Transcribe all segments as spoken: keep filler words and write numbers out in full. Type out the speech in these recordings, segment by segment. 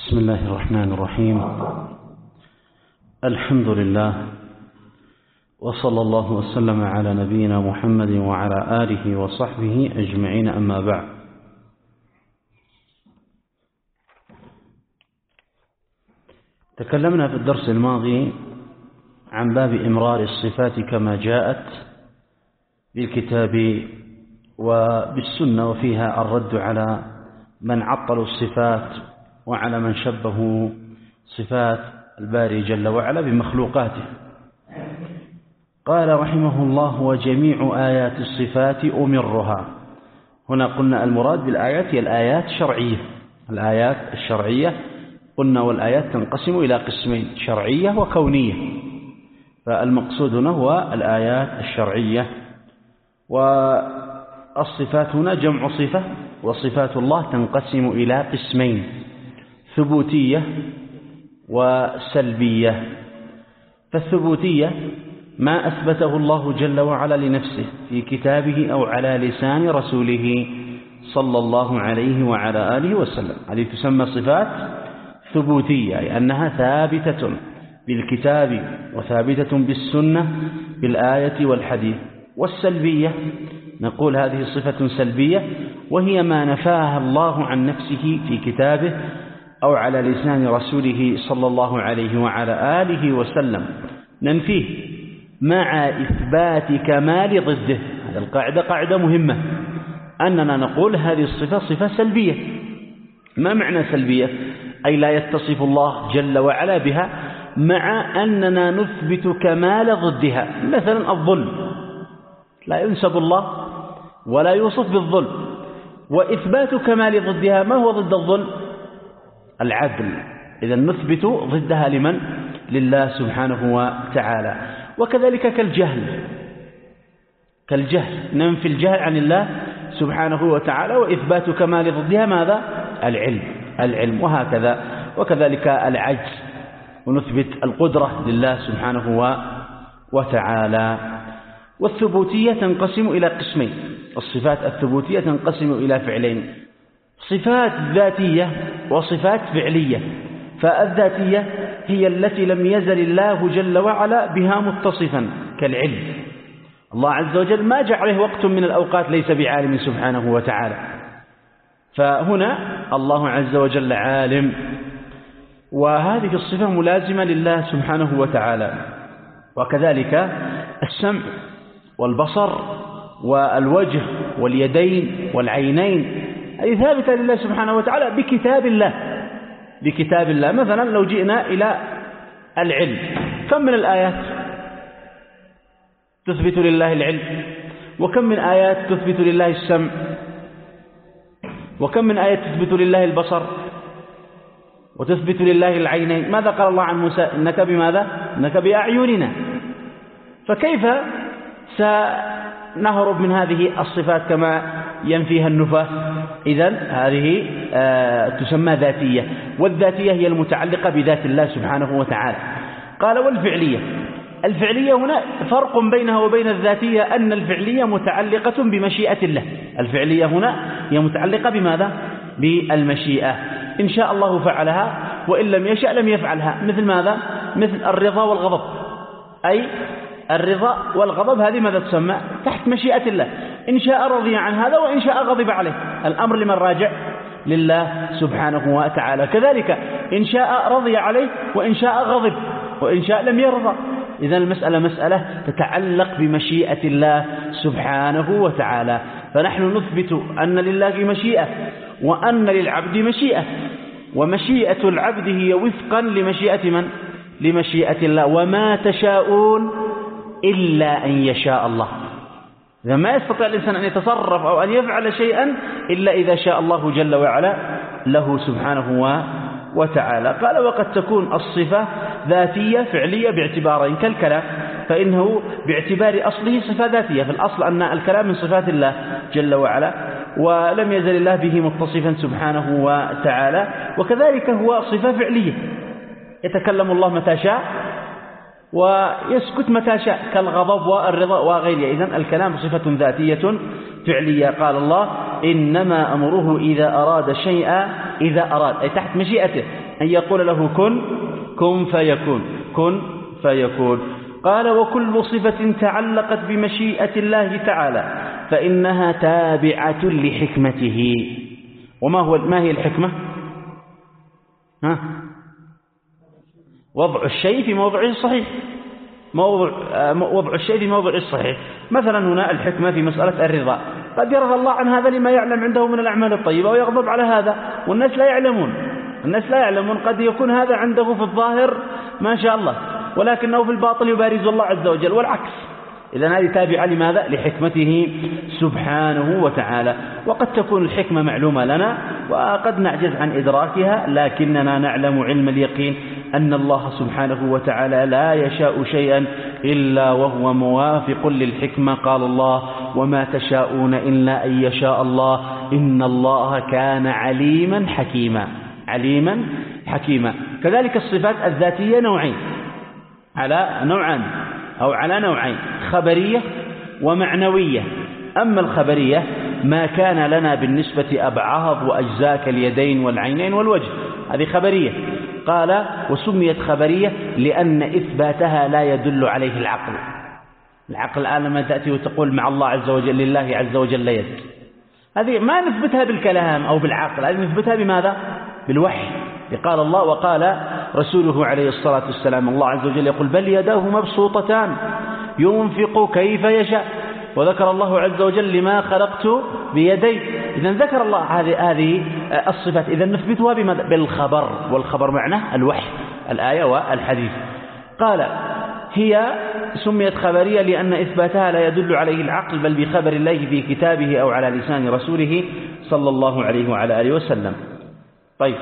بسم الله الرحمن الرحيم. الحمد لله، وصلى الله وسلم على نبينا محمد وعلى آله وصحبه أجمعين، أما بعد. تكلمنا في الدرس الماضي عن باب إمرار الصفات كما جاءت بالكتاب وبالسنة، وفيها الرد على من عطلوا الصفات وعلى من شبهوا صفات الباري جل وعلا بمخلوقاته. قال رحمه الله: وجميع آيات الصفات أمرها. هنا قلنا المراد بالآيات هي الآيات الشرعية. الآيات الشرعية قلنا والآيات تنقسم إلى قسمين: شرعية وكونية. فالمقصود هنا هو الآيات الشرعية. والصفات هنا جمع صفة، وصفات الله تنقسم إلى قسمين: ثبوتية وسلبية. فالثبوتية ما أثبته الله جل وعلا لنفسه في كتابه أو على لسان رسوله صلى الله عليه وعلى آله وسلم، هذه تسمى صفات ثبوتية، أي أنها ثابتة بالكتاب وثابتة بالسنة بالآية والحديث. والسلبية نقول هذه صفة سلبية، وهي ما نفاها الله عن نفسه في كتابه أو على لسان رسوله صلى الله عليه وعلى آله وسلم، ننفيه مع إثبات كمال ضده. هذه القاعدة قاعدة مهمة، أننا نقول هذه الصفة صفة سلبية. ما معنى سلبية؟ أي لا يتصف الله جل وعلا بها، مع أننا نثبت كمال ضدها. مثلا الظلم لا ينسب الله ولا يوصف بالظلم، وإثبات كمال ضدها. ما هو ضد الظلم؟ العدل. إذا نثبت ضدها لمن؟ لله سبحانه وتعالى. وكذلك كالجهل، كالجهل ننفي الجهل عن الله سبحانه وتعالى، وإثبات كمال ضدها ماذا؟ العلم. العلم وهكذا. وكذلك العجز، ونثبت القدرة لله سبحانه وتعالى. والثبوتية تنقسم إلى قسمين: الصفات الثبوتية تنقسم إلى فعلين: صفات ذاتية وصفات فعلية. فالذاتية هي التي لم يزل الله جل وعلا بها متصفا، كالعلم. الله عز وجل ما جعله وقت من الأوقات ليس بعالم سبحانه وتعالى، فهنا الله عز وجل عالم، وهذه الصفة ملازمة لله سبحانه وتعالى. وكذلك السمع والبصر والوجه واليدين والعينين، هذه ثابتة لله سبحانه وتعالى بكتاب الله. بكتاب الله. مثلا لو جئنا إلى العلم، كم من الآيات تثبت لله العلم؟ وكم من آيات تثبت لله السمع؟ وكم من آيات تثبت لله البصر وتثبت لله العينين؟ ماذا قال الله عن موسى؟ إنك بماذا؟ إنك بأعيننا. فكيف سنهرب من هذه الصفات كما ينفيها النفاة؟ إذن هذه آه تسمى ذاتية، والذاتية هي المتعلقة بذات الله سبحانه وتعالى. قال: والفعلية. الفعلية هنا فرق بينها وبين الذاتية، أن الفعلية متعلقة بمشيئة الله. الفعلية هنا هي متعلقة بماذا؟ بالمشيئة. إن شاء الله فعلها، وإن لم يشأ لم يفعلها. مثل ماذا؟ مثل الرضا والغضب. أي الرضا والغضب هذه ماذا تسمى؟ تحت مشيئة الله. إن شاء رضي عن هذا، وإن شاء غضب عليه. الأمر لمن راجع؟ لله سبحانه وتعالى. كذلك إن شاء رضي عليه، وإن شاء غضب، وإن شاء لم يرضى. إذن المسألة مسألة تتعلق بمشيئة الله سبحانه وتعالى. فنحن نثبت أن لله مشيئة، وأن للعبد مشيئة، ومشيئة العبد هي وفقا لمشيئة من؟ لمشيئة الله. وما تشاءون إلا أن يشاء الله. إذا ما يستطيع الإنسان أن يتصرف أو أن يفعل شيئا إلا إذا شاء الله جل وعلا له سبحانه وتعالى. قال: وقد تكون الصفة ذاتية فعلية باعتبارين: كالكلام، فإنه باعتبار أصله صفة ذاتية، في الأصل أن الكلام من صفات الله جل وعلا، ولم يزل الله به متصفا سبحانه وتعالى. وكذلك هو صفة فعلية، يتكلم الله متى شاء ويسكت متى شاء كالغضب والرضا وغيرها. إذن الكلام صفة ذاتية فعلية. قال الله إنما أمره إذا أراد شيئا، إذا أراد أي تحت مشيئته، أن يقول له كن كن فيكون، كن فيكون. قال وكل صفة تعلقت بمشيئة الله تعالى فإنها تابعة لحكمته. وما هو ما هي الحكمة؟ ها؟ وضع الشيء في موضعه الصحيح، موضع وضع الشيء في موضعه الصحيح. مثلا هنا الحكمة في مسألة الرضا، قد يرضى الله عن هذا لما يعلم عنده من الأعمال الطيبة ويغضب على هذا، والناس لا يعلمون، الناس لا يعلمون، قد يكون هذا عنده في الظاهر ما شاء الله ولكنه في الباطن يبارز الله عز وجل والعكس. إذن هذه تابعة لماذا؟ لحكمته سبحانه وتعالى. وقد تكون الحكمة معلومة لنا وقد نعجز عن إدراكها، لكننا نعلم علم اليقين أن الله سبحانه وتعالى لا يشاء شيئا إلا وهو موافق للحكمة. قال الله وما تشاءون إلا أن يشاء الله إن الله كان عليما حكيما، عليما حكيما. كذلك الصفات الذاتية نوعين، على نوعان أو على نوعين، خبرية ومعنوية. أما الخبرية ما كان لنا بالنسبة أبعاض وأجزاء كاليدين والعينين والوجه، هذه خبرية. قال وسميت خبرية لأن إثباتها لا يدل عليه العقل. العقل الآن لما تأتي وتقول مع الله عز وجل لله عز وجل يد، هذه ما نثبتها بالكلام أو بالعقل، هذه نثبتها بماذا؟ بالوحي. قال الله وقال رسوله عليه الصلاة والسلام الله عز وجل يقول بل يداه مبسوطتان ينفق كيف يشاء، وذكر الله عز وجل لما خلقت بيدي. إذن ذكر الله هذه هذه الصفات، إذن نثبتها بماذا؟ بالخبر، والخبر معناه الوحي، الآية والحديث. قال هي سميت خبرية لأن إثباتها لا يدل عليه العقل بل بخبر الله في كتابه أو على لسان رسوله صلى الله عليه وعلى آله وسلم. طيب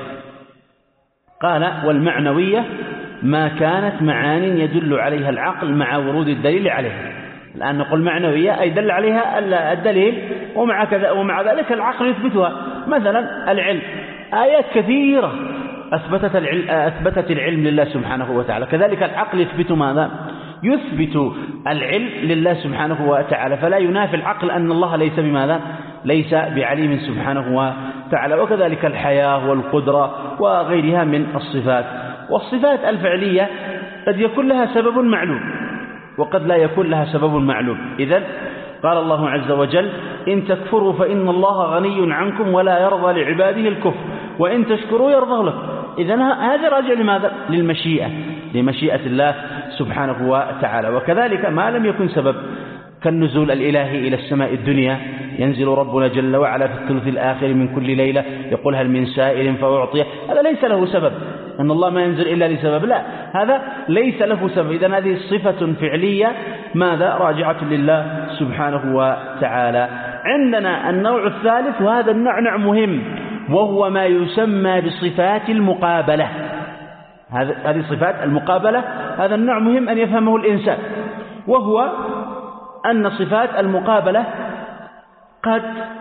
قال والمعنوية ما كانت معان يدل عليها العقل مع ورود الدليل عليها. الآن نقول معنوية أي دل عليها الدليل ومع كذا ومع ذلك العقل يثبتها. مثلا العلم، آيات كثيرة أثبتت العلم, أثبتت العلم لله سبحانه وتعالى، كذلك العقل يثبت ماذا؟ يثبت العلم لله سبحانه وتعالى، فلا ينافي العقل أن الله ليس بماذا؟ ليس بعليم سبحانه وتعالى. وكذلك الحياة والقدرة وغيرها من الصفات. والصفات الفعلية قد يكون لها سبب معلوم وقد لا يكون لها سبب معلوم. إذن قال الله عز وجل إن تكفروا فإن الله غني عنكم ولا يرضى لعباده الكفر وإن تشكروا يرضى لكم. إذن هذا راجع لماذا؟ للمشيئة، لمشيئة الله سبحانه وتعالى. وكذلك ما لم يكن سبب كالنزول الإلهي إلى السماء الدنيا، ينزل ربنا جل وعلا في الثلث الآخر من كل ليلة يقول هل من سائل فأعطيه، هذا ليس له سبب، أن الله ما ينزل إلا لسبب، لا، هذا ليس له سبب. إذن هذه صفة فعلية ماذا؟ راجعة لله سبحانه وتعالى. عندنا النوع الثالث وهذا النوع نوع مهم، وهو ما يسمى بصفات المقابلة. هذه صفات المقابلة، هذا النوع مهم أن يفهمه الإنسان، وهو أن صفات المقابلة قد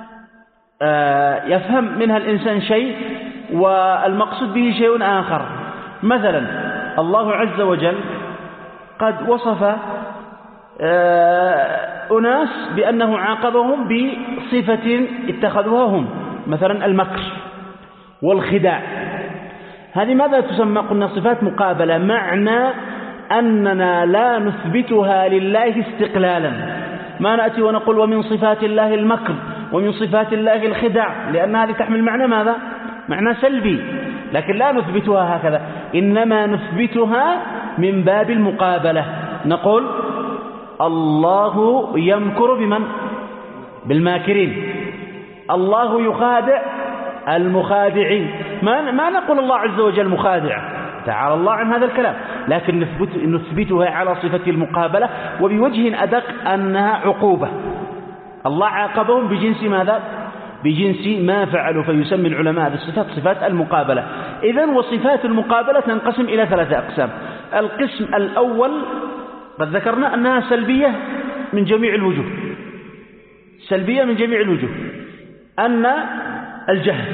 يفهم منها الإنسان شيء والمقصود به شيء آخر. مثلا الله عز وجل قد وصف أناس بأنه عاقبهم بصفة اتخذوها هم، مثلا المكر والخداع. هذه ماذا تسمى؟ قلنا صفات مقابلة، معنى أننا لا نثبتها لله استقلالا، ما نأتي ونقول ومن صفات الله المكر ومن صفات الله الخداع، لأن هذه تحمل معنى ماذا؟ معنى سلبي، لكن لا نثبتها هكذا، إنما نثبتها من باب المقابلة. نقول الله يمكر بمن؟ بالماكرين، الله يخادع المخادعين. ما ما نقول الله عز وجل مخادع، تعالى الله عن هذا الكلام، لكن نثبت نثبتها على صفة المقابلة وبوجه أدق أنها عقوبة. الله عاقبهم بجنس ماذا؟ بجنس ما فعلوا، فيسمي العلماء بالصفات صفات المقابلة. إذن وصفات المقابلة تنقسم إلى ثلاثة أقسام. القسم الأول قد ذكرنا أنها سلبية من جميع الوجوه، سلبية من جميع الوجوه، أن الجهل،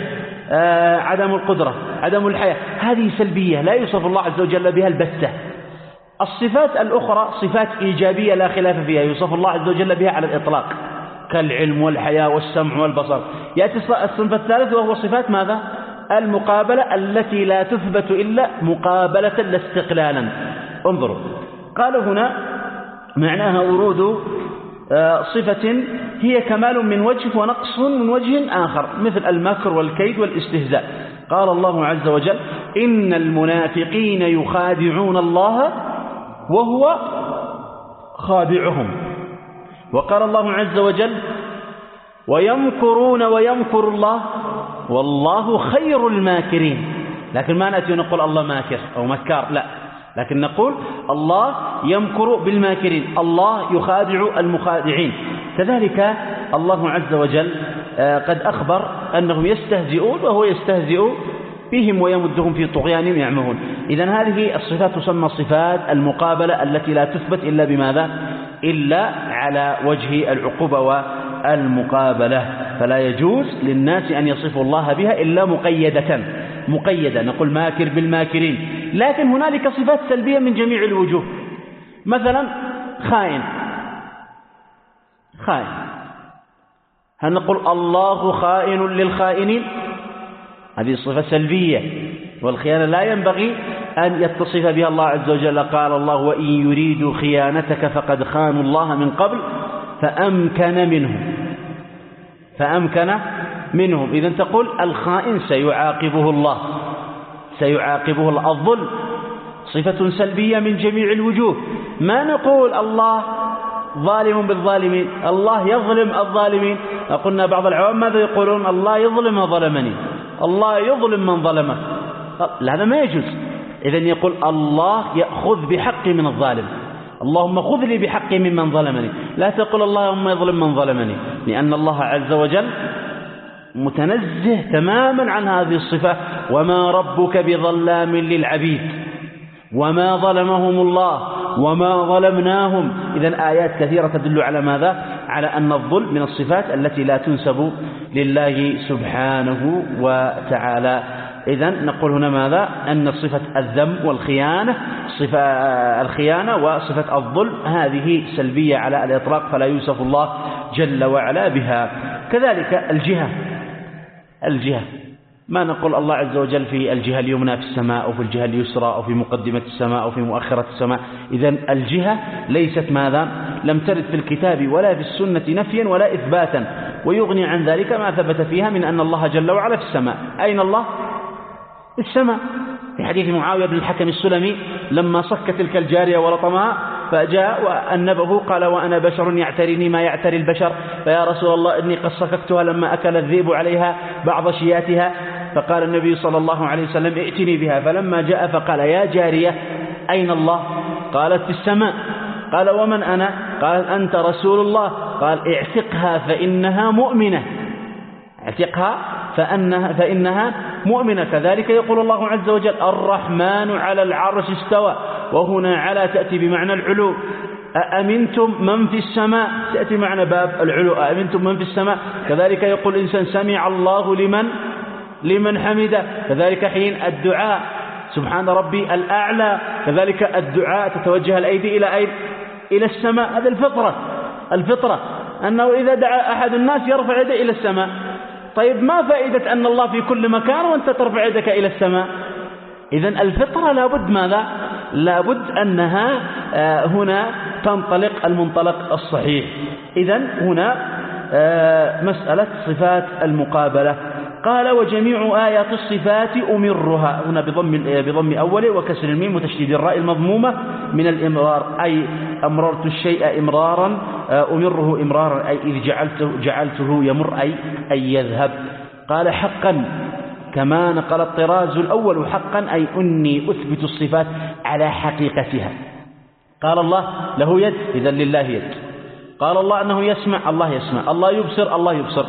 عدم القدرة، عدم الحياة، هذه سلبية لا يوصف الله عز وجل بها البتة. الصفات الأخرى صفات إيجابية لا خلاف فيها، يوصف الله عز وجل بها على الإطلاق كالعلم والحياة والسمع والبصر. يأتي الصنف الثالث وهو صفات ماذا؟ المقابلة التي لا تثبت إلا مقابلة لا استقلالا. انظروا، قالوا هنا معناها ورود صفة هي كمال من وجه ونقص من وجه آخر، مثل المكر والكيد والاستهزاء. قال الله عز وجل: إن المنافقين يخادعون الله وهو خادعهم. وقال الله عز وجل: ويمكرون ويمكر الله والله خير الماكرين. لكن ما نأتي ونقول الله ماكر أو مكار، لا، لكن نقول الله يمكر بالماكرين، الله يخادع المخادعين. كذلك الله عز وجل قد أخبر أنهم يستهزئون وهو يستهزئ بهم ويمدهم في طغيانهم يعمهون. إذن هذه الصفات تسمى صفات المقابلة التي لا تثبت إلا بماذا؟ إلا على وجه العقوبة والمقابلة، فلا يجوز للناس أن يصفوا الله بها إلا مقيدة مقيدة، نقول ماكر بالماكرين. لكن هنالك صفات سلبية من جميع الوجوه، مثلا خائن خائن هل نقول الله خائن للخائنين؟ هذه صفة سلبية، والخيانة لا ينبغي أن يتصف بها الله عز وجل. قال الله: وإن يريدوا خيانتك فقد خانوا الله من قبل فأمكن منهم فأمكن منهم. إذن تقول الخائن سيعاقبه الله سيعاقبه الله. الظلم صفة سلبية من جميع الوجوه، ما نقول الله ظالم بالظالمين، الله يظلم الظالمين. قلنا بعض العوام ماذا يقولون؟ الله يظلم من ظلمني، الله يظلم من ظلمه. هذا ما يجوز. إذن يقول الله يأخذ بحقي من الظالم، اللهم خذ لي بحقي ممن ظلمني. لا تقول اللهم يظلم من ظلمني، لأن الله عز وجل متنزه تماما عن هذه الصفة. وما ربك بظلام للعبيد وما ظلمهم الله وما ظلمناهم. إذن آيات كثيرة تدل على ماذا؟ على أن الظلم من الصفات التي لا تنسب لله سبحانه وتعالى. إذن نقول هنا ماذا؟ أن صفة الذم والخيانة صفة الخيانة وصفة الظلم هذه سلبية على الإطلاق، فلا يوصف الله جل وعلا بها. كذلك الجهة الجهة ما نقول الله عز وجل في الجهة اليمنى في السماء أو في الجهة اليسرى أو في مقدمة السماء أو في مؤخرة السماء. إذن الجهة ليست ماذا؟ لم ترد في الكتاب ولا في السنة نفيا ولا إثباتا، ويغني عن ذلك ما ثبت فيها من أن الله جل وعلا في السماء. أين الله؟ في السماء. في حديث معاوية بن الحكم السلمي لما صك تلك الجارية ولطمها فجاء وأنبه قال: وأنا بشر يعتريني ما يعتري البشر، فيا رسول الله إني قد صككتها لما أكل الذئب عليها بعض شياتها. فقال النبي صلى الله عليه وسلم: ائتني بها. فلما جاء فقال: يا جارية أين الله؟ قالت: في السماء. قال: ومن أنا؟ قال: أنت رسول الله. قال: اعتقها فإنها مؤمنة اعتقها فإنها, فإنها مؤمنة. كذلك يقول الله عز وجل: الرحمن على العرش استوى، وهنا على تأتي بمعنى العلو. أأمنتم من في السماء تأتي معنى باب العلو، أأمنتم من في السماء. كذلك يقول الإنسان: سمع الله لمن لمن حمده. كذلك حين الدعاء: سبحان ربي الأعلى. كذلك الدعاء تتوجه الأيدي إلى أين؟ إلى السماء. هذا الفطرة الفطرة أنه إذا دعا أحد الناس يرفع يده إلى السماء. طيب ما فائدة أن الله في كل مكان وأنت ترفع يدك إلى السماء؟ إذن الفطرة لابد ماذا؟ لابد أنها هنا تنطلق المنطلق الصحيح. إذن هنا مسألة صفات المقابلة. قال: وجميع آيات الصفات أمرها، هنا بضم بضم أوله وكسر الميم وتشديد الراء المضمومة من الإمرار، أي أمررت الشيء إمرارا، أمره إمرارا أي إذ جعلته جعلته يمر أي أي يذهب. قال: حقا كما نقل الطراز الأول حقا أي أني أثبت الصفات على حقيقتها. قال الله له يد، إذن لله يد. قال الله أنه يسمع، الله يسمع. الله يبصر، الله يبصر.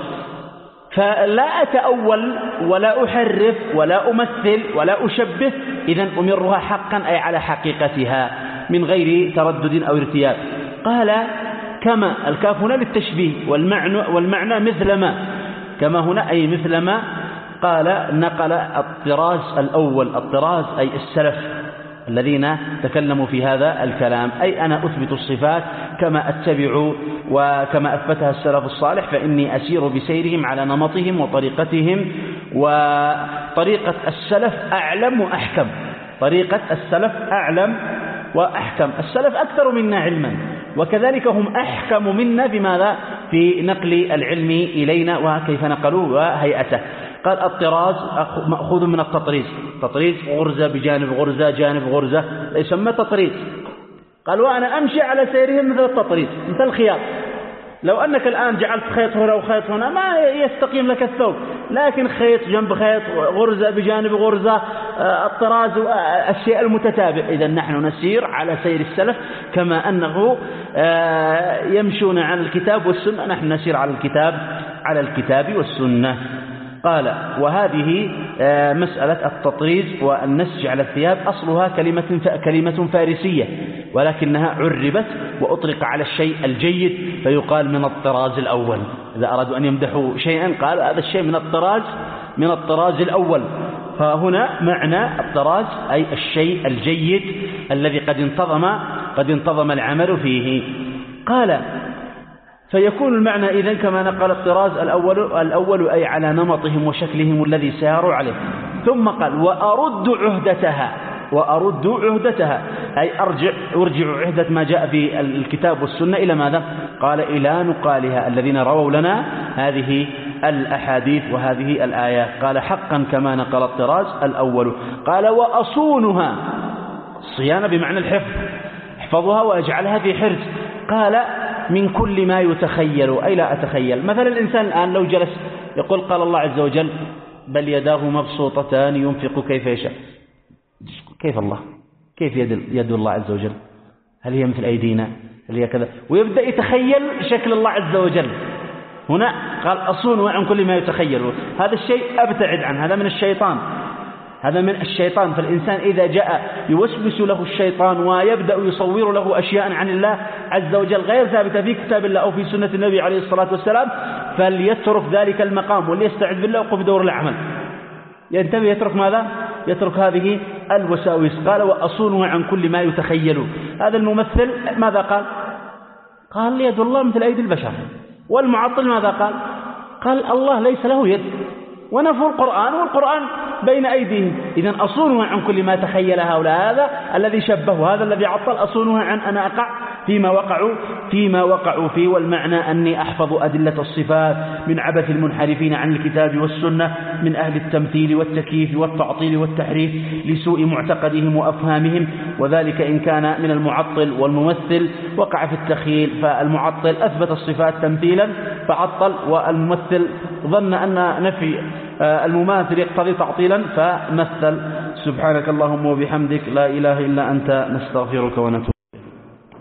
فلا أتأول ولا أحرف ولا أمثل ولا أشبه، إذن أمرها حقا أي على حقيقتها من غير تردد أو ارتياب. قال: كما، الكاف هنا للتشبيه، والمعنى, والمعنى مثل ما، كما هنا أي مثل ما. قال: نقل الطراز الأول، الطراز أي السلف، الذين تكلموا في هذا الكلام، أي أنا أثبت الصفات كما أتبع وكما أثبتها السلف الصالح، فإني أسير بسيرهم على نمطهم وطريقتهم، وطريقة السلف أعلم وأحكم، طريقة السلف أعلم وأحكم، السلف أكثر منا علما، وكذلك هم أحكم منا بماذا؟ في نقل العلم إلينا وكيف نقلوه وهيئته. قال الطراز مأخوذ من التطريز، تطريز غرزة بجانب غرزة جانب غرزة يسمى تطريز. قال وأنا أمشي على سيرهم مثل التطريز، مثل الخياط، لو أنك الآن جعلت خيط هنا وخيط هنا ما يستقيم لك الثوب، لكن خيط جنب خيط، غرزة بجانب غرزة، الطراز الشيء المتتابع. إذا نحن نسير على سير السلف كما أنه يمشون على الكتاب والسنة، نحن نسير على الكتاب على الكتاب والسنة. قال وهذه مسألة التطريز والنسج على الثياب أصلها كلمة كلمة فارسية، ولكنها عربت وأطلق على الشيء الجيد، فيقال من الطراز الأول. إذا أرادوا أن يمدحوا شيئا قال هذا الشيء من الطراز من الطراز الأول. فهنا معنى الطراز أي الشيء الجيد الذي قد انتظم قد انتظم العمل فيه. قال فيكون المعنى إذن كما نقل الطراز الأول الأول أي على نمطهم وشكلهم الذي ساروا عليه. ثم قال وأرد عهدتها، وأرد عهدتها أي أرجع أرجع عهدة ما جاء في الكتاب والسنة إلى ماذا؟ قال إلى نقالها الذين رووا لنا هذه الأحاديث وهذه الآيات. قال حقا كما نقل الطراز الأول. قال وأصونها، الصيانة بمعنى الحفظ، احفظها وأجعلها في حرز. قال من كل ما يتخيل أي لا أتخيل. مثلا الإنسان الآن لو جلس يقول قال الله عز وجل بل يداه مبسوطتان ينفق كيف يشاء، كيف الله؟ كيف يد, يد الله عز وجل؟ هل هي مثل أيدينا؟ هل هي كذا؟ ويبدأ يتخيل شكل الله عز وجل. هنا قال أصون عن كل ما يتخيل، هذا الشيء أبتعد عنه، هذا من الشيطان، هذا من الشيطان. فالإنسان إذا جاء يوسوس له الشيطان ويبدأ يصور له أشياء عن الله عز وجل غير ثابتة في كتاب الله أو في سنة النبي عليه الصلاة والسلام، فليترك ذلك المقام وليستعذ بالله وقف دور العمل، ينتبه يترك ماذا؟ يترك هذه الوساوس. قال وأصونه عن كل ما يتخيل. هذا الممثل ماذا قال؟ قال يد الله مثل أيدي البشر. والمعطل ماذا قال؟ قال الله ليس له يد، ونفوا القرآن والقرآن بين أيديهم. إذن أصونها عن كل ما تخيل هؤلاء، هذا الذي شبهوا، هذا الذي عطل، أصونها عن أنا أقع فيما وقعوا فيما وقعوا فيه. والمعنى أني أحفظ أدلة الصفات من عبث المنحرفين عن الكتاب والسنة من أهل التمثيل والتكييف والتعطيل والتحريف لسوء معتقدهم وأفهامهم، وذلك إن كان من المعطل والممثل وقع في التخيل. فالمعطل أثبت الصفات تمثيلا فعطل، والممثل ظن أن نفي المماثل يقتضي تعطيلا فمثل. سبحانك اللهم وبحمدك لا إله إلا أنت نستغفرك ونتوب